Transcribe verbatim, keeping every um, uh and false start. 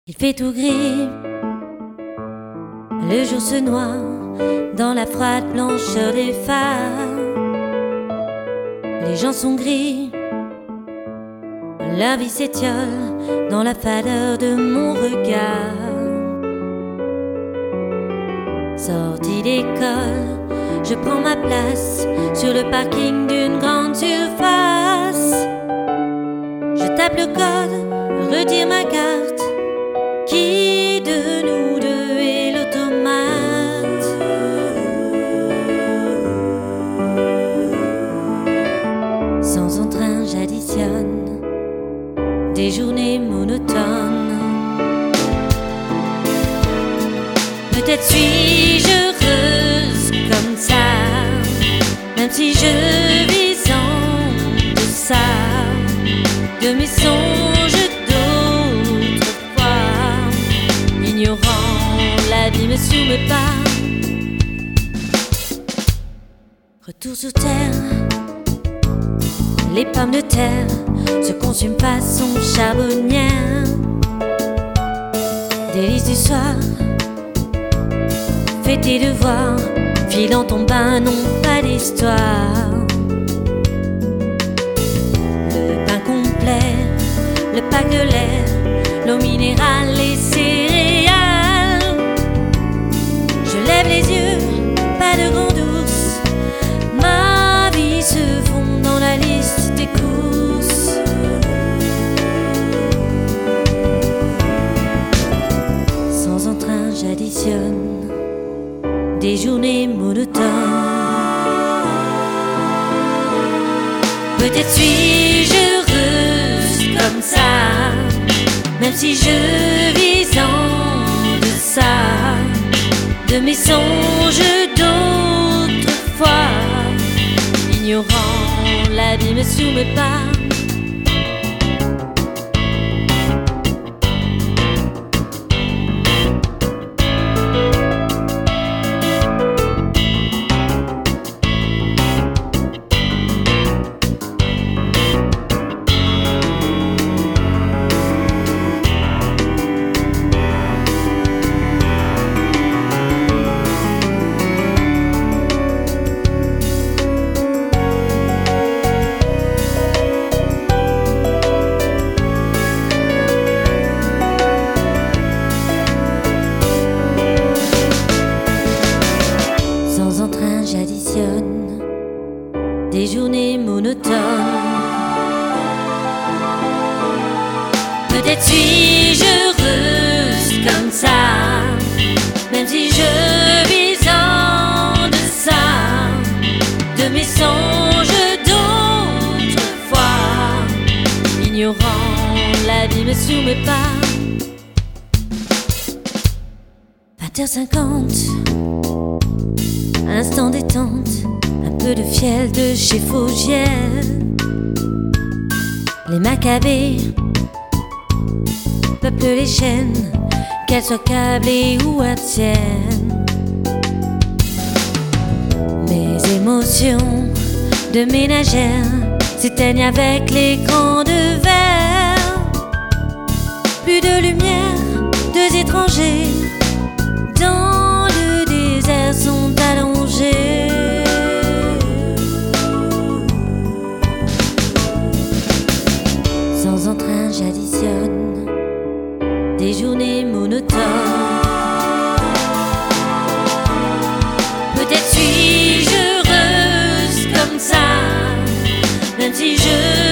Il fait tout gris, le jour se noie dans la froide blancheur des phares. Les gens sont gris, la vie s'étiole dans la fadeur de mon regard. Sorti d'école, je prends ma place sur le parking d'une grande surface. Je tape le code, retire ma carte. Qui de nous deux est l'automate? Sans entrain, j'additionne des journées monotones. Peut-être suis-je heureuse comme ça, même si je vis en deçà de mes songes d'autrefois. Ignorant, la vie me soumet pas. Retour sur terre, les pommes de terre se consument façon charbonnière. Délices du soir, fais tes devoirs, filant ton bain, non pas d'histoire. Le pain complet, le pack de lait, l'eau minérale, les céréales. Je lève les yeux, pas de grande ours. Ma vie se fond dans la liste des courses. Sans entrain, j'additionne des journées monotones. Peut-être suis-je heureuse comme ça, même si je vis en deçà de mes songes d'autrefois. Ignorant, la vie me soumet pas. J'additionne des journées monotones. Peut-être suis-je heureuse comme ça, même si je vis en deçà de mes songes d'autrefois. Ignorant, la vie me soumet pas. Vingt heures cinquante, instant détente, un peu de fiel de chez Fogiel. Les macabées peuplent les chaînes, qu'elles soient câblées ou hertziennes. Mes émotions de ménagère s'éteignent avec l'écran de verre. Plus de lumière, deux étrangers dans le désert sont allongés. Sans entrain, j'additionne des journées monotones. Peut-être suis-je heureuse comme ça, même si je